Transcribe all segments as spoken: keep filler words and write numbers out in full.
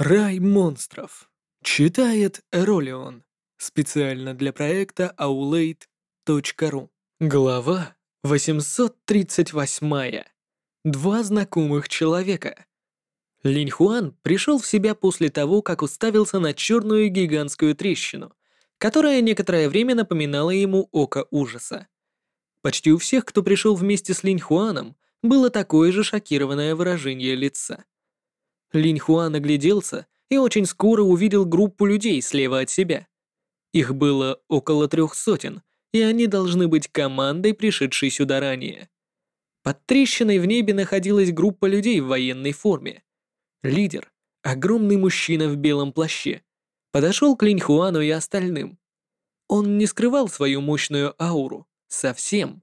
Рай монстров. Читает Эролион. Специально для проекта аулейт точка ру. Глава восемьсот тридцать восемь. Два знакомых человека. Линь Хуан пришел в себя после того, как уставился на черную гигантскую трещину, которая некоторое время напоминала ему око ужаса. Почти у всех, кто пришел вместе с Линь Хуаном, было такое же шокированное выражение лица. Линь Хуан огляделся и очень скоро увидел группу людей слева от себя. Их было около трех сотен, и они должны быть командой, пришедшей сюда ранее. Под трещиной в небе находилась группа людей в военной форме. Лидер, огромный мужчина в белом плаще, подошел к Линь Хуану и остальным. Он не скрывал свою мощную ауру. Совсем.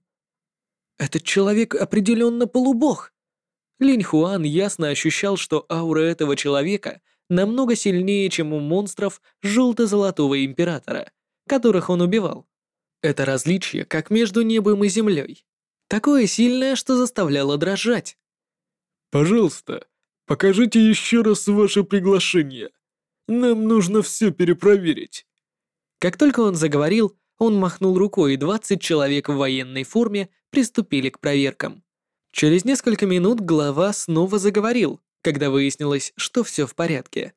Этот человек определенно полубог. Линь Хуан ясно ощущал, что аура этого человека намного сильнее, чем у монстров желто-золотого императора, которых он убивал. Это различие как между небом и землей. Такое сильное, что заставляло дрожать. «Пожалуйста, покажите еще раз ваше приглашение. Нам нужно все перепроверить». Как только он заговорил, он махнул рукой, и двадцать человек в военной форме приступили к проверкам. Через несколько минут глава снова заговорил, когда выяснилось, что все в порядке.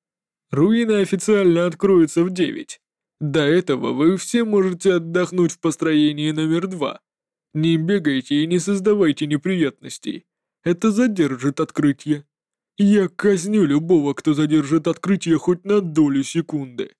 Руины официально откроются в девять. До этого вы все можете отдохнуть в построении номер два. Не бегайте и не создавайте неприятностей. Это задержит открытие. Я казню любого, кто задержит открытие хоть на долю секунды.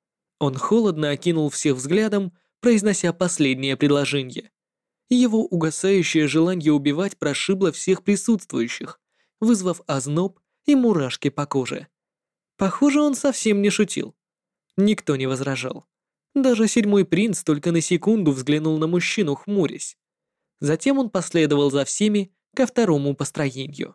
Он холодно окинул всех взглядом, произнося последнее предложение. Его угасающее желание убивать прошибло всех присутствующих, вызвав озноб и мурашки по коже. Похоже, он совсем не шутил. Никто не возражал. Даже седьмой принц только на секунду взглянул на мужчину, хмурясь. Затем он последовал за всеми ко второму построению.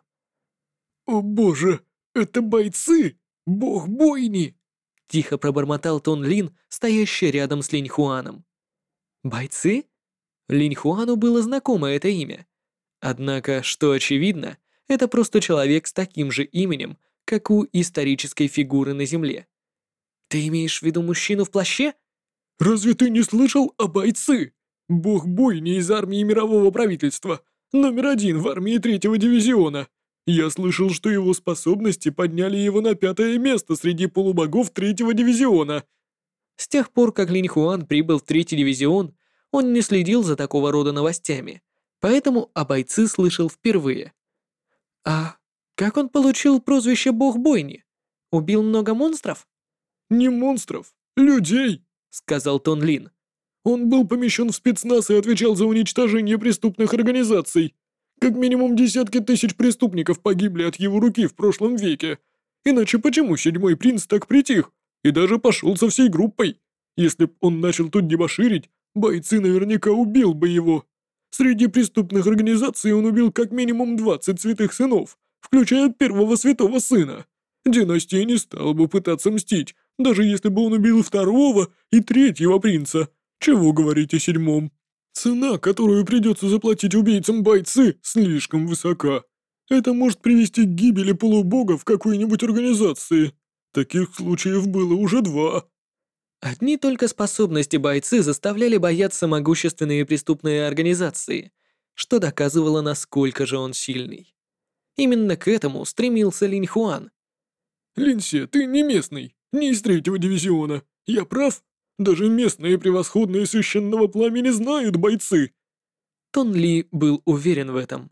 «О боже, это бойцы! Бог бойни!» Тихо пробормотал Тон Лин, стоящий рядом с Линь Хуаном. «Бойцы?» Линь Хуану было знакомо это имя. Однако, что очевидно, это просто человек с таким же именем, как у исторической фигуры на Земле. «Ты имеешь в виду мужчину в плаще?» «Разве ты не слышал о бойцы? Бог бойни из армии мирового правительства, номер один в армии третьего дивизиона. Я слышал, что его способности подняли его на пятое место среди полубогов третьего дивизиона». С тех пор, как Линь Хуан прибыл в третий дивизион, он не следил за такого рода новостями, поэтому о бойце слышал впервые. А как он получил прозвище «Бог бойни»? Убил много монстров? «Не монстров, людей», — сказал Тон Лин. «Он был помещен в спецназ и отвечал за уничтожение преступных организаций. Как минимум десятки тысяч преступников погибли от его руки в прошлом веке. Иначе почему седьмой принц так притих и даже пошел со всей группой? Если б он начал тут дебоширить, бойцы наверняка убил бы его. Среди преступных организаций он убил как минимум двадцать святых сынов, включая первого святого сына. Династия не стала бы пытаться мстить, даже если бы он убил и второго, и третьего принца. Чего говорить о седьмом? Цена, которую придется заплатить убийцам бойцы, слишком высока. Это может привести к гибели полубога в какой-нибудь организации. Таких случаев было уже два». Одни только способности бойцы заставляли бояться могущественные преступные организации, что доказывало, насколько же он сильный. Именно к этому стремился Линь Хуан. «Линьсе, ты не местный, не из третьего дивизиона. Я прав? Даже местные превосходные священного пламени знают бойцы». Тон Ли был уверен в этом.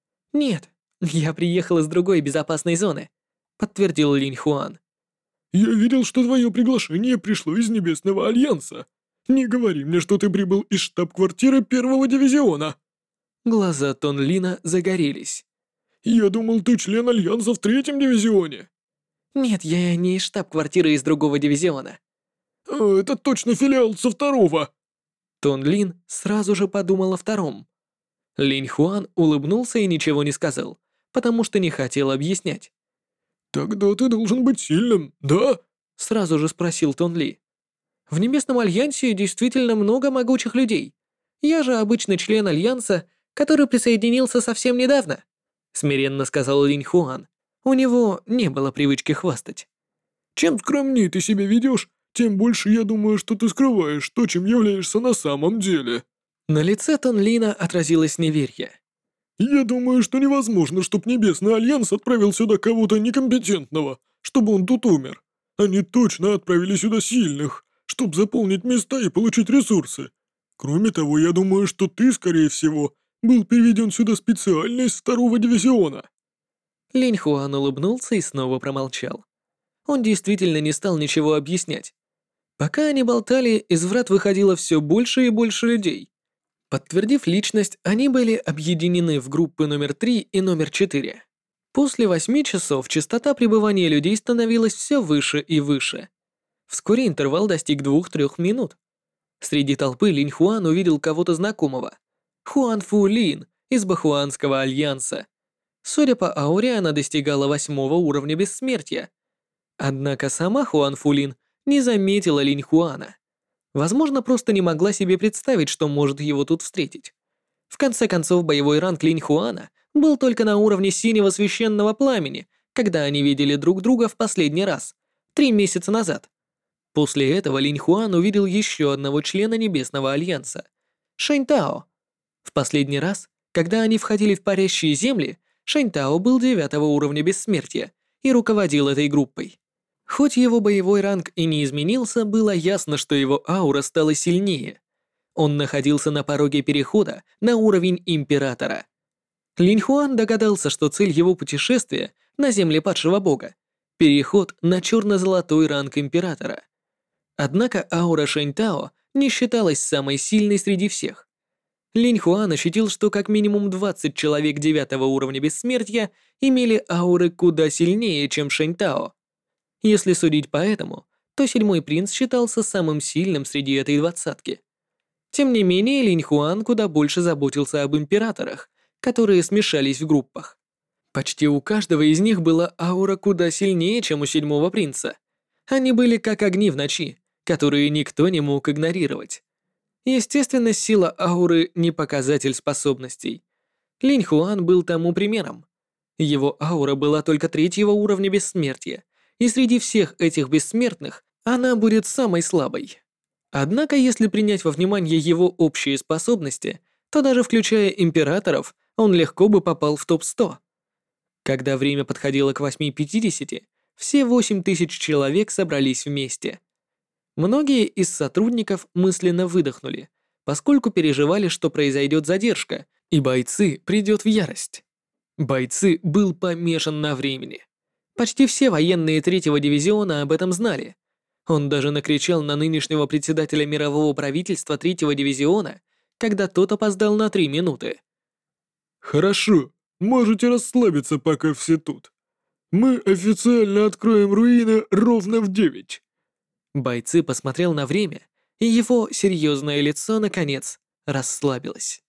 «Нет, я приехал из другой безопасной зоны», — подтвердил Линь Хуан. «Я видел, что твое приглашение пришло из Небесного Альянса. Не говори мне, что ты прибыл из штаб-квартиры первого дивизиона». Глаза Тон Лина загорелись. «Я думал, ты член Альянса в третьем дивизионе». «Нет, я не из штаб-квартиры из другого дивизиона». «А, это точно филиал со второго». Тон Лин сразу же подумал о втором. Линь Хуан улыбнулся и ничего не сказал, потому что не хотел объяснять. «Тогда ты должен быть сильным, да?» Сразу же спросил Тон Ли. «В Небесном Альянсе действительно много могучих людей. Я же обычный член Альянса, который присоединился совсем недавно», смиренно сказал Линь Хуан. У него не было привычки хвастать. Чем скромнее ты себя ведешь, тем больше я думаю, что ты скрываешь то, чем являешься на самом деле. На лице Тон Лина отразилось неверие. Я думаю, что невозможно, чтоб Небесный Альянс отправил сюда кого-то некомпетентного, чтобы он тут умер. Они точно отправили сюда сильных, чтобы заполнить места и получить ресурсы. Кроме того, я думаю, что ты, скорее всего, был переведен сюда специально из второго дивизиона. Линь Хуан улыбнулся и снова промолчал. Он действительно не стал ничего объяснять. Пока они болтали, из врат выходило все больше и больше людей. Подтвердив личность, они были объединены в группы номер три и номер четыре. После восьми часов частота пребывания людей становилась все выше и выше. Вскоре интервал достиг двух-трех минут. Среди толпы Линь Хуан увидел кого-то знакомого. Хуан Фу Лин из Бахуанского альянса. Судя по ауре, она достигала восьмого уровня бессмертия. Однако сама Хуан Фу Лин не заметила Линь Хуана. Возможно, просто не могла себе представить, что может его тут встретить. В конце концов, боевой ранг Линь Хуана был только на уровне синего священного пламени, когда они видели друг друга в последний раз, три месяца назад. После этого Линь Хуан увидел еще одного члена Небесного Альянса — Шэнь Тао. В последний раз, когда они входили в парящие земли, Шэнь Тао был девятого уровня бессмертия и руководил этой группой. Хоть его боевой ранг и не изменился, было ясно, что его аура стала сильнее. Он находился на пороге перехода на уровень Императора. Линь Хуан догадался, что цель его путешествия на земле падшего бога — переход на черно-золотой ранг Императора. Однако аура Шэнь Тао не считалась самой сильной среди всех. Линь Хуан ощутил, что как минимум двадцать человек девятого уровня бессмертия имели ауры куда сильнее, чем Шэнь Тао. Если судить по этому, то седьмой принц считался самым сильным среди этой двадцатки. Тем не менее, Линь Хуан куда больше заботился об императорах, которые смешались в группах. Почти у каждого из них была аура куда сильнее, чем у седьмого принца. Они были как огни в ночи, которые никто не мог игнорировать. Естественно, сила ауры не показатель способностей. Линь Хуан был тому примером. Его аура была только третьего уровня бессмертия, и среди всех этих бессмертных она будет самой слабой. Однако, если принять во внимание его общие способности, то даже включая императоров, он легко бы попал в топ сто. Когда время подходило к восьми пятидесяти, все восемь тысяч человек собрались вместе. Многие из сотрудников мысленно выдохнули, поскольку переживали, что произойдет задержка, и Байцы придет в ярость. Байцы был помешан на времени. Почти все военные третьего дивизиона об этом знали. Он даже накричал на нынешнего председателя мирового правительства третьего дивизиона, когда тот опоздал на три минуты. Хорошо, можете расслабиться, пока все тут. Мы официально откроем руины ровно в девять. Байцы посмотрел на время, и его серьезное лицо, наконец, расслабилось.